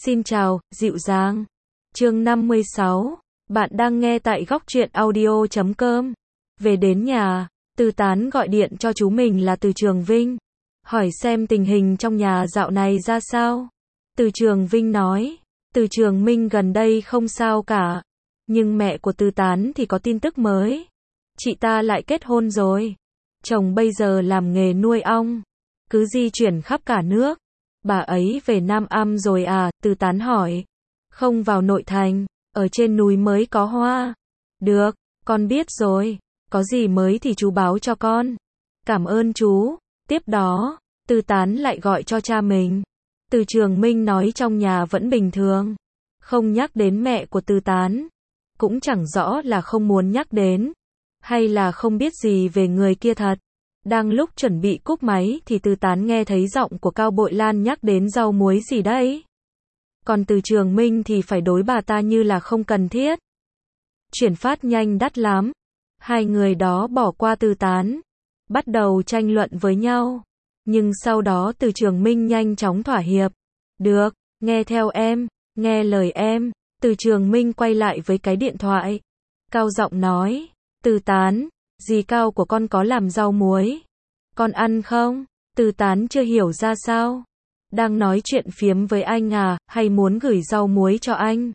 Xin chào, dịu dàng. Chương 56. Bạn đang nghe tại góc truyện audio.com. Về đến nhà, Từ Tán gọi điện cho chú mình là Từ Trường Vinh, hỏi xem tình hình trong nhà dạo này ra sao. Từ Trường Vinh nói, Từ Trường Minh gần đây không sao cả, nhưng mẹ của Từ Tán thì có tin tức mới. Chị ta lại kết hôn rồi. Chồng bây giờ làm nghề nuôi ong, cứ di chuyển khắp cả nước. Bà ấy về Nam Am rồi à? Từ Tán hỏi. Không, vào nội thành, ở trên núi mới có hoa. Được, con biết rồi, có gì mới thì chú báo cho con. Cảm ơn chú. Tiếp đó, Từ Tán lại gọi cho cha mình. Từ Trường Minh nói trong nhà vẫn bình thường, không nhắc đến mẹ của Từ Tán. Cũng chẳng rõ là không muốn nhắc đến, hay là không biết gì về người kia thật. Đang lúc chuẩn bị cúp máy thì Từ Tán nghe thấy giọng của Cao Bội Lan nhắc đến rau muối gì đấy. Còn Từ Trường Minh thì phải đối bà ta như là không cần thiết. Chuyển phát nhanh đắt lắm. Hai người đó bỏ qua Từ Tán, bắt đầu tranh luận với nhau. Nhưng sau đó Từ Trường Minh nhanh chóng thỏa hiệp. Được, nghe theo em, nghe lời em. Từ Trường Minh quay lại với cái điện thoại, cao giọng nói, Từ Tán, dì Cao của con có làm rau muối, con ăn không? Từ Tán chưa hiểu ra sao. Đang nói chuyện phiếm với anh à, hay muốn gửi rau muối cho anh?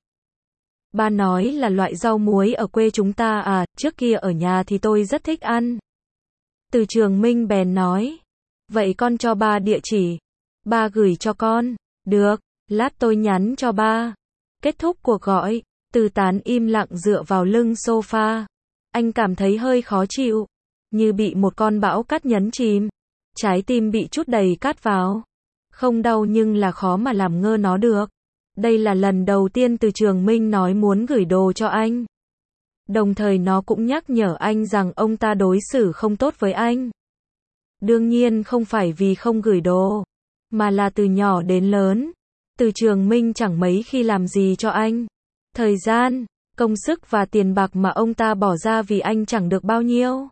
Ba nói là loại rau muối ở quê chúng ta à, trước kia ở nhà thì tôi rất thích ăn. Từ Trường Minh bèn nói, vậy con cho ba địa chỉ, ba gửi cho con. Được, lát tôi nhắn cho ba. Kết thúc cuộc gọi, Từ Tán im lặng dựa vào lưng sofa. Anh cảm thấy hơi khó chịu, như bị một con bão cát nhấn chìm. Trái tim bị trút đầy cát vào. Không đau nhưng là khó mà làm ngơ nó được. Đây là lần đầu tiên Từ Trường Minh nói muốn gửi đồ cho anh. Đồng thời nó cũng nhắc nhở anh rằng ông ta đối xử không tốt với anh. Đương nhiên không phải vì không gửi đồ, mà là từ nhỏ đến lớn, Từ Trường Minh chẳng mấy khi làm gì cho anh. Thời gian, công sức và tiền bạc mà ông ta bỏ ra vì anh chẳng được bao nhiêu.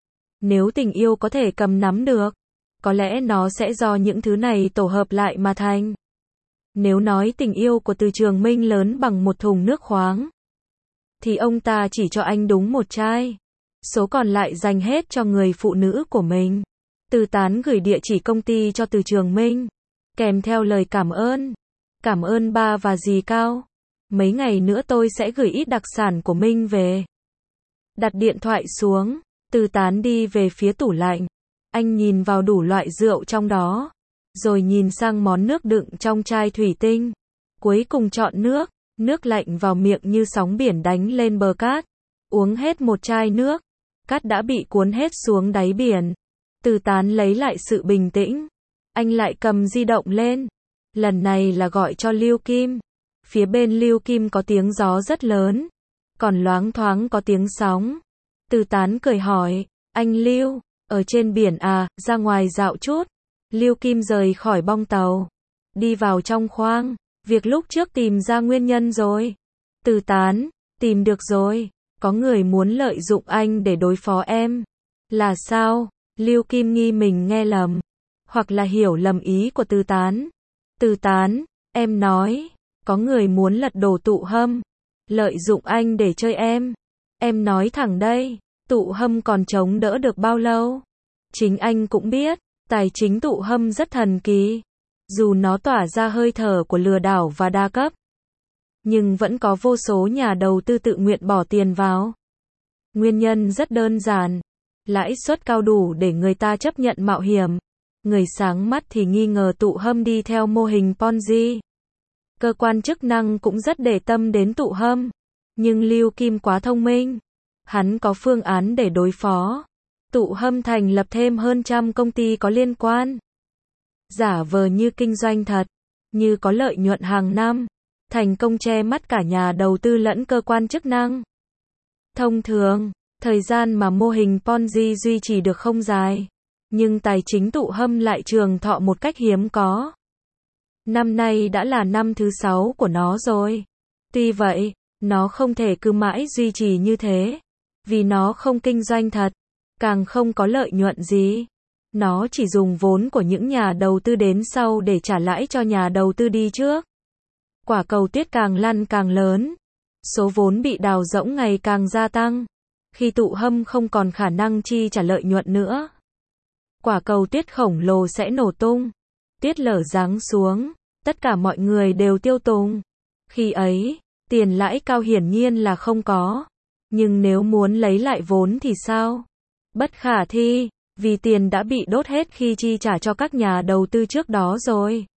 Nếu tình yêu có thể cầm nắm được, có lẽ nó sẽ do những thứ này tổ hợp lại mà thành. Nếu nói tình yêu của Từ Trường Minh lớn bằng một thùng nước khoáng, thì ông ta chỉ cho anh đúng một chai. Số còn lại dành hết cho người phụ nữ của mình. Từ Tán gửi địa chỉ công ty cho Từ Trường Minh, kèm theo lời cảm ơn. Cảm ơn ba và dì Cao. Mấy ngày nữa tôi sẽ gửi ít đặc sản của Minh về. Đặt điện thoại xuống, Từ Tán đi về phía tủ lạnh. Anh nhìn vào đủ loại rượu trong đó, rồi nhìn sang món nước đựng trong chai thủy tinh. Cuối cùng chọn nước lạnh vào miệng như sóng biển đánh lên bờ cát. Uống hết một chai nước, cát đã bị cuốn hết xuống đáy biển. Từ Tán lấy lại sự bình tĩnh. Anh lại cầm di động lên. Lần này là gọi cho Lưu Kim. Phía bên Lưu Kim có tiếng gió rất lớn, còn loáng thoáng có tiếng sóng. Từ Tán cười hỏi, anh Lưu, ở trên biển à, ra ngoài dạo chút. Lưu Kim rời khỏi bong tàu, đi vào trong khoang. Việc lúc trước tìm ra nguyên nhân rồi. Từ Tán, tìm được rồi, có người muốn lợi dụng anh để đối phó em. Là sao? Lưu Kim nghi mình nghe lầm, hoặc là hiểu lầm ý của Từ Tán. Từ Tán, em nói, có người muốn lật đổ Tụ Hâm, lợi dụng anh để chơi em. Em nói thẳng đây, Tụ Hâm còn chống đỡ được bao lâu? Chính anh cũng biết, tài chính Tụ Hâm rất thần kỳ. Dù nó tỏa ra hơi thở của lừa đảo và đa cấp, nhưng vẫn có vô số nhà đầu tư tự nguyện bỏ tiền vào. Nguyên nhân rất đơn giản, lãi suất cao đủ để người ta chấp nhận mạo hiểm. Người sáng mắt thì nghi ngờ Tụ Hâm đi theo mô hình Ponzi. Cơ quan chức năng cũng rất để tâm đến Tụ Hâm, nhưng Lưu Kim quá thông minh. Hắn có phương án để đối phó. Tụ Hâm thành lập thêm hơn 100 công ty có liên quan, giả vờ như kinh doanh thật, như có lợi nhuận hàng năm, thành công che mắt cả nhà đầu tư lẫn cơ quan chức năng. Thông thường, thời gian mà mô hình Ponzi duy trì được không dài, nhưng tài chính Tụ Hâm lại trường thọ một cách hiếm có. Năm nay đã là năm thứ 6 của nó rồi. Tuy vậy, nó không thể cứ mãi duy trì như thế, vì nó không kinh doanh thật, càng không có lợi nhuận gì. Nó chỉ dùng vốn của những nhà đầu tư đến sau để trả lãi cho nhà đầu tư đi trước. Quả cầu tuyết càng lăn càng lớn. Số vốn bị đào rỗng ngày càng gia tăng. Khi tụ hâm không còn khả năng chi trả lợi nhuận nữa, quả cầu tuyết khổng lồ sẽ nổ tung. Tuyết lở giáng xuống, tất cả mọi người đều tiêu tùng. Khi ấy, tiền lãi cao hiển nhiên là không có. Nhưng nếu muốn lấy lại vốn thì sao? Bất khả thi, vì tiền đã bị đốt hết khi chi trả cho các nhà đầu tư trước đó rồi.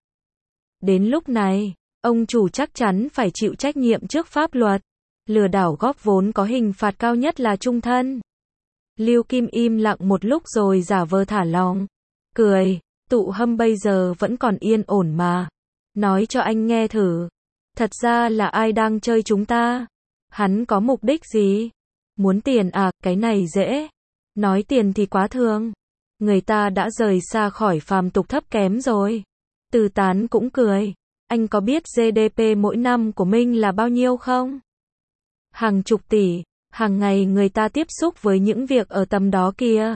Đến lúc này, ông chủ chắc chắn phải chịu trách nhiệm trước pháp luật. Lừa đảo góp vốn có hình phạt cao nhất là chung thân. Lưu Kim im lặng một lúc rồi giả vờ thả lỏng, cười, tụ hâm bây giờ vẫn còn yên ổn mà. Nói cho anh nghe thử. Thật ra là ai đang chơi chúng ta? Hắn có mục đích gì? Muốn tiền à, cái này dễ. Nói tiền thì quá thường. Người ta đã rời xa khỏi phàm tục thấp kém rồi. Từ Tán cũng cười. Anh có biết GDP mỗi năm của Minh là bao nhiêu không? Hàng chục tỷ. Hàng ngày người ta tiếp xúc với những việc ở tầm đó kìa.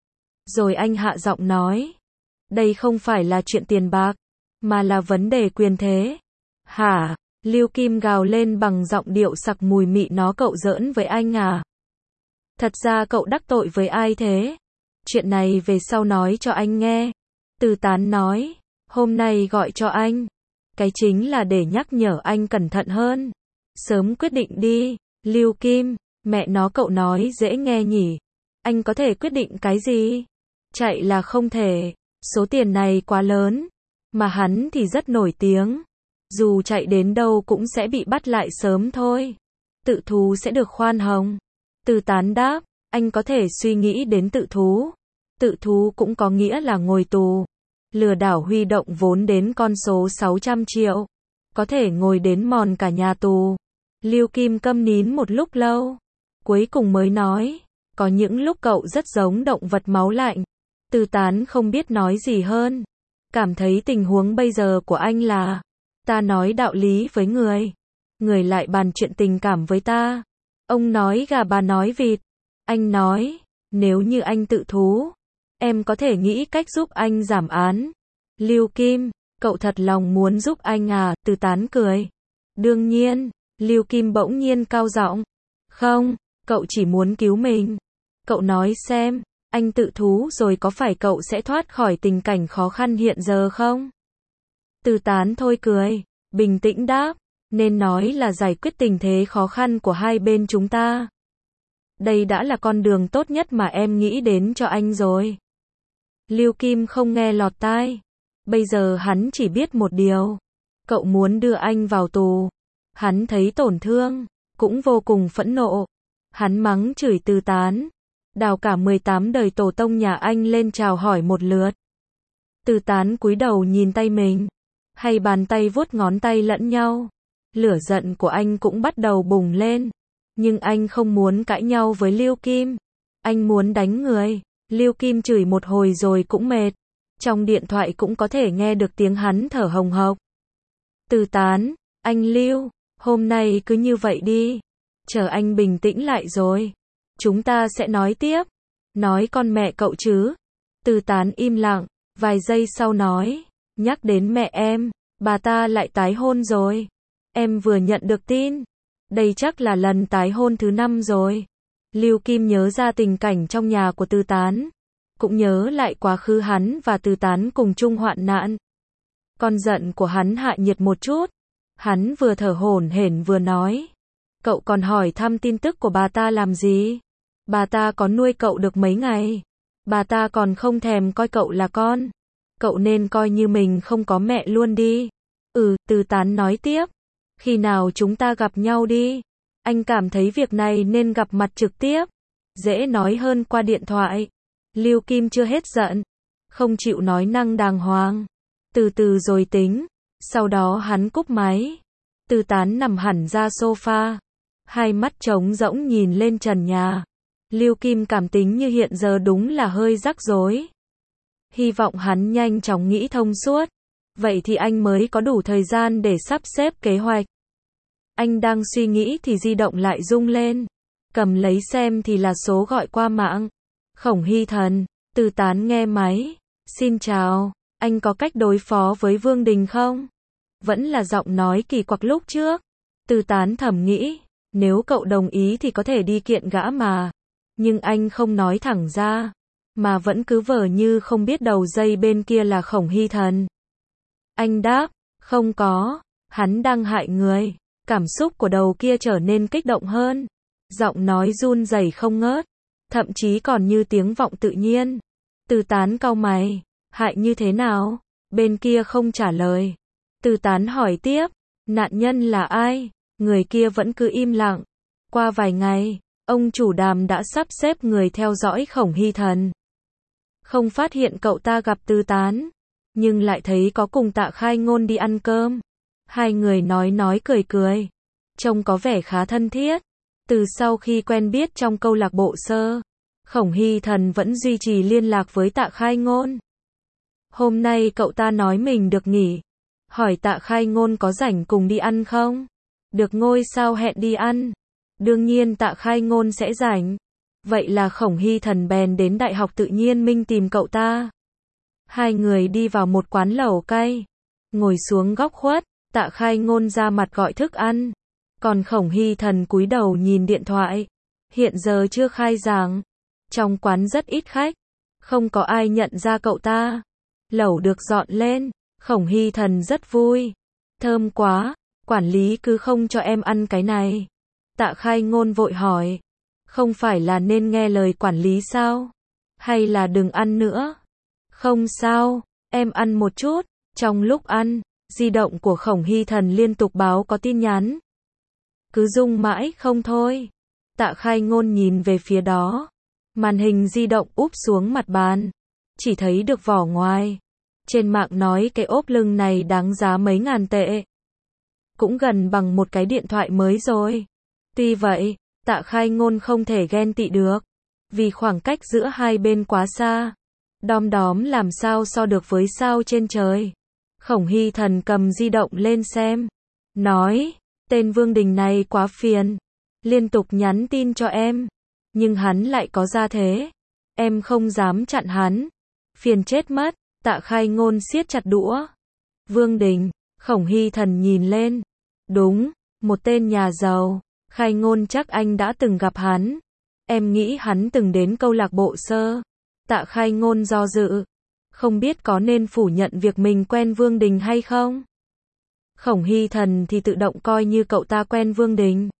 Rồi anh hạ giọng nói. Đây không phải là chuyện tiền bạc, mà là vấn đề quyền thế. Hả? Lưu Kim gào lên bằng giọng điệu sặc mùi mị, nó cậu giỡn với anh à? Thật ra cậu đắc tội với ai thế? Chuyện này về sau nói cho anh nghe. Từ Tán nói. Hôm nay gọi cho anh. Cái chính là để nhắc nhở anh cẩn thận hơn. Sớm quyết định đi. Lưu Kim. Mẹ nó, cậu nói dễ nghe nhỉ. Anh có thể quyết định cái gì? Chạy là không thể. Số tiền này quá lớn. Mà hắn thì rất nổi tiếng. Dù chạy đến đâu cũng sẽ bị bắt lại sớm thôi. Tự thú sẽ được khoan hồng. Từ Tán đáp. Anh có thể suy nghĩ đến tự thú. Tự thú cũng có nghĩa là ngồi tù. Lừa đảo huy động vốn đến con số 600 triệu. Có thể ngồi đến mòn cả nhà tù. Lưu Kim câm nín một lúc lâu. Cuối cùng mới nói. Có những lúc cậu rất giống động vật máu lạnh. Từ Tán không biết nói gì hơn. Cảm thấy tình huống bây giờ của anh là. Ta nói đạo lý với người. Người lại bàn chuyện tình cảm với ta. Ông nói gà, bà nói vịt. Anh nói. Nếu như anh tự thú, em có thể nghĩ cách giúp anh giảm án. Lưu Kim. Cậu thật lòng muốn giúp anh à? Từ Tán cười. Đương nhiên. Lưu Kim bỗng nhiên cao giọng. Không, cậu chỉ muốn cứu mình. Cậu nói xem, anh tự thú rồi có phải cậu sẽ thoát khỏi tình cảnh khó khăn hiện giờ không? Từ Tán thôi cười, bình tĩnh đáp, nên nói là giải quyết tình thế khó khăn của hai bên chúng ta. Đây đã là con đường tốt nhất mà em nghĩ đến cho anh rồi. Lưu Kim không nghe lọt tai. Bây giờ hắn chỉ biết một điều. Cậu muốn đưa anh vào tù. Hắn thấy tổn thương, cũng vô cùng phẫn nộ. Hắn mắng chửi Từ Tán. Đào cả 18 đời tổ tông nhà anh lên chào hỏi một lượt. Từ Tán cúi đầu nhìn tay mình. Hay bàn tay vuốt ngón tay lẫn nhau. Lửa giận của anh cũng bắt đầu bùng lên. Nhưng anh không muốn cãi nhau với Lưu Kim. Anh muốn đánh người. Lưu Kim chửi một hồi rồi cũng mệt. Trong điện thoại cũng có thể nghe được tiếng hắn thở hồng hộc. Từ Tán, anh Lưu, hôm nay cứ như vậy đi. Chờ anh bình tĩnh lại rồi. Chúng ta sẽ nói tiếp. Nói con mẹ cậu chứ. Từ Tán im lặng, vài giây sau nói. Nhắc đến mẹ em, bà ta lại tái hôn rồi. Em vừa nhận được tin. Đây chắc là lần tái hôn thứ 5 rồi. Lưu Kim nhớ ra tình cảnh trong nhà của Từ Tán. Cũng nhớ lại quá khứ hắn và Từ Tán cùng chung hoạn nạn. Con giận của hắn hạ nhiệt một chút. Hắn vừa thở hổn hển vừa nói. Cậu còn hỏi thăm tin tức của bà ta làm gì? Bà ta có nuôi cậu được mấy ngày? Bà ta còn không thèm coi cậu là con. Cậu nên coi như mình không có mẹ luôn đi. Từ Tán nói tiếp. Khi nào chúng ta gặp nhau đi? Anh cảm thấy việc này nên gặp mặt trực tiếp. Dễ nói hơn qua điện thoại. Lưu Kim chưa hết giận. Không chịu nói năng đàng hoàng. Từ từ rồi tính. Sau đó hắn cúp máy. Từ Tán nằm hẳn ra sofa. Hai mắt trống rỗng nhìn lên trần nhà. Lưu Kim cảm tính như hiện giờ đúng là hơi rắc rối. Hy vọng hắn nhanh chóng nghĩ thông suốt. Vậy thì anh mới có đủ thời gian để sắp xếp kế hoạch. Anh đang suy nghĩ thì di động lại rung lên. Cầm lấy xem thì là số gọi qua mạng. Khổng Hy Thần. Từ Tán nghe máy. Xin chào, anh có cách đối phó với Vương Đình không? Vẫn là giọng nói kỳ quặc lúc trước. Từ Tán thầm nghĩ, nếu cậu đồng ý thì có thể đi kiện gã mà. Nhưng anh không nói thẳng ra, mà vẫn cứ vờ như không biết đầu dây bên kia là Khổng Hy Thần. Anh đáp, không có, hắn đang hại người. Cảm xúc của đầu kia trở nên kích động hơn. Giọng nói run rẩy không ngớt, thậm chí còn như tiếng vọng tự nhiên. Từ Tán cau mày, hại như thế nào? Bên kia không trả lời. Từ Tán hỏi tiếp, nạn nhân là ai? Người kia vẫn cứ im lặng. Qua vài ngày, ông chủ Đàm đã sắp xếp người theo dõi Khổng Hy Thần. Không phát hiện cậu ta gặp Từ Tán, nhưng lại thấy có cùng Tạ Khai Ngôn đi ăn cơm. Hai người nói cười cười, trông có vẻ khá thân thiết. Từ sau khi quen biết trong câu lạc bộ sơ, Khổng Hy Thần vẫn duy trì liên lạc với Tạ Khai Ngôn. Hôm nay cậu ta nói mình được nghỉ, hỏi Tạ Khai Ngôn có rảnh cùng đi ăn không? Được ngôi sao hẹn đi ăn. Đương nhiên Tạ Khai Ngôn sẽ rảnh. Vậy là Khổng Hy Thần bèn đến Đại học Tự nhiên Minh tìm cậu ta. Hai người đi vào một quán lẩu cay, ngồi xuống góc khuất. Tạ Khai Ngôn ra mặt gọi thức ăn, còn Khổng Hy Thần cúi đầu nhìn điện thoại. Hiện giờ chưa khai giảng, trong quán rất ít khách, không có ai nhận ra cậu ta. Lẩu được dọn lên, Khổng Hy Thần rất vui. Thơm quá, quản lý cứ không cho em ăn cái này. Tạ Khai Ngôn vội hỏi, không phải là nên nghe lời quản lý sao? Hay là đừng ăn nữa? Không sao, em ăn một chút. Trong lúc ăn, di động của Khổng Hy Thần liên tục báo có tin nhắn. Cứ rung mãi không thôi. Tạ Khai Ngôn nhìn về phía đó. Màn hình di động úp xuống mặt bàn. Chỉ thấy được vỏ ngoài. Trên mạng nói cái ốp lưng này đáng giá mấy ngàn tệ. Cũng gần bằng một cái điện thoại mới rồi. Tuy vậy, Tạ Khai Ngôn không thể ghen tị được. Vì khoảng cách giữa hai bên quá xa. Đom đóm làm sao so được với sao trên trời. Khổng Hy Thần cầm di động lên xem. Nói, tên Vương Đình này quá phiền. Liên tục nhắn tin cho em. Nhưng hắn lại có gia thế. Em không dám chặn hắn. Phiền chết mất. Tạ Khai Ngôn siết chặt đũa. Vương Đình, Khổng Hy Thần nhìn lên. Đúng, một tên nhà giàu. Khai Ngôn chắc anh đã từng gặp hắn. Em nghĩ hắn từng đến câu lạc bộ sơ. Tạ Khai Ngôn do dự. Không biết có nên phủ nhận việc mình quen Vương Đình hay không? Khổng Hy Thần thì tự động coi như cậu ta quen Vương Đình.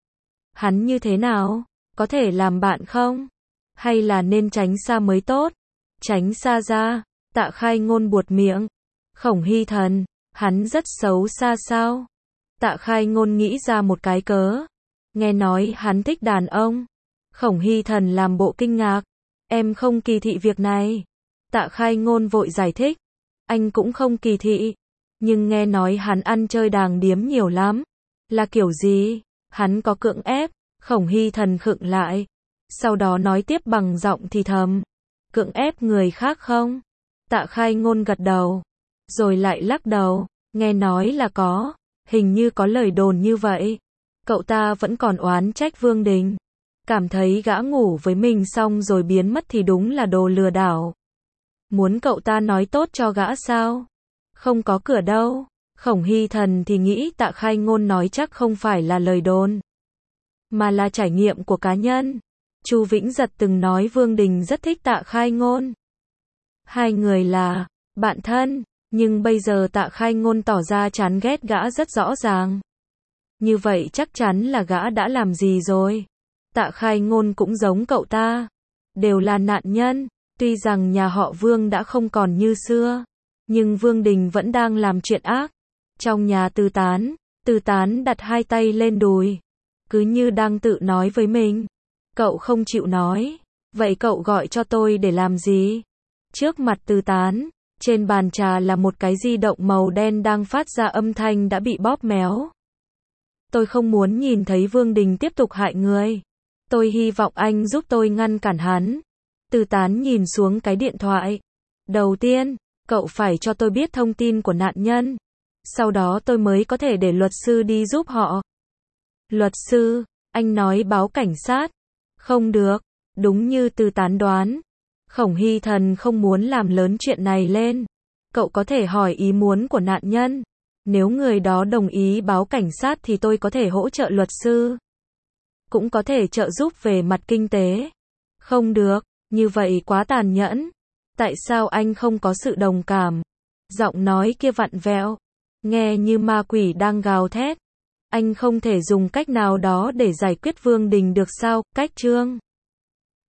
Hắn như thế nào? Có thể làm bạn không? Hay là nên tránh xa mới tốt? Tránh xa ra. Tạ Khai Ngôn buột miệng. Khổng Hy Thần, hắn rất xấu xa sao? Tạ Khai Ngôn nghĩ ra một cái cớ. Nghe nói hắn thích đàn ông. Khổng Hy Thần làm bộ kinh ngạc. Em không kỳ thị việc này. Tạ Khai Ngôn vội giải thích. Anh cũng không kỳ thị. Nhưng nghe nói hắn ăn chơi đàng điếm nhiều lắm. Là kiểu gì? Hắn có cưỡng ép. Khổng Hy Thần khựng lại. Sau đó nói tiếp bằng giọng thì thầm. Cưỡng ép người khác không? Tạ Khai Ngôn gật đầu. Rồi lại lắc đầu. Nghe nói là có. Hình như có lời đồn như vậy. Cậu ta vẫn còn oán trách Vương Đình. Cảm thấy gã ngủ với mình xong rồi biến mất thì đúng là đồ lừa đảo. Muốn cậu ta nói tốt cho gã sao? Không có cửa đâu. Khổng Hy Thần thì nghĩ Tạ Khai Ngôn nói chắc không phải là lời đồn, mà là trải nghiệm của cá nhân. Chu Vĩnh Giật từng nói Vương Đình rất thích Tạ Khai Ngôn. Hai người là bạn thân, nhưng bây giờ Tạ Khai Ngôn tỏ ra chán ghét gã rất rõ ràng. Như vậy chắc chắn là gã đã làm gì rồi. Tạ Khai Ngôn cũng giống cậu ta. Đều là nạn nhân. Tuy rằng nhà họ Vương đã không còn như xưa, nhưng Vương Đình vẫn đang làm chuyện ác. Trong nhà Từ Tán đặt hai tay lên đùi. Cứ như đang tự nói với mình. Cậu không chịu nói. Vậy cậu gọi cho tôi để làm gì? Trước mặt Từ Tán, trên bàn trà là một cái di động màu đen đang phát ra âm thanh đã bị bóp méo. Tôi không muốn nhìn thấy Vương Đình tiếp tục hại người. Tôi hy vọng anh giúp tôi ngăn cản hắn. Từ Tán nhìn xuống cái điện thoại. Đầu tiên, cậu phải cho tôi biết thông tin của nạn nhân. Sau đó tôi mới có thể để luật sư đi giúp họ. Luật sư, anh nói báo cảnh sát. Không được, đúng như Từ Tán đoán. Khổng Hy Thần không muốn làm lớn chuyện này lên. Cậu có thể hỏi ý muốn của nạn nhân. Nếu người đó đồng ý báo cảnh sát thì tôi có thể hỗ trợ luật sư. Cũng có thể trợ giúp về mặt kinh tế. Không được, như vậy quá tàn nhẫn. Tại sao anh không có sự đồng cảm? Giọng nói kia vặn vẹo, nghe như ma quỷ đang gào thét. Anh không thể dùng cách nào đó để giải quyết Vương Đình được sao? Cách Trương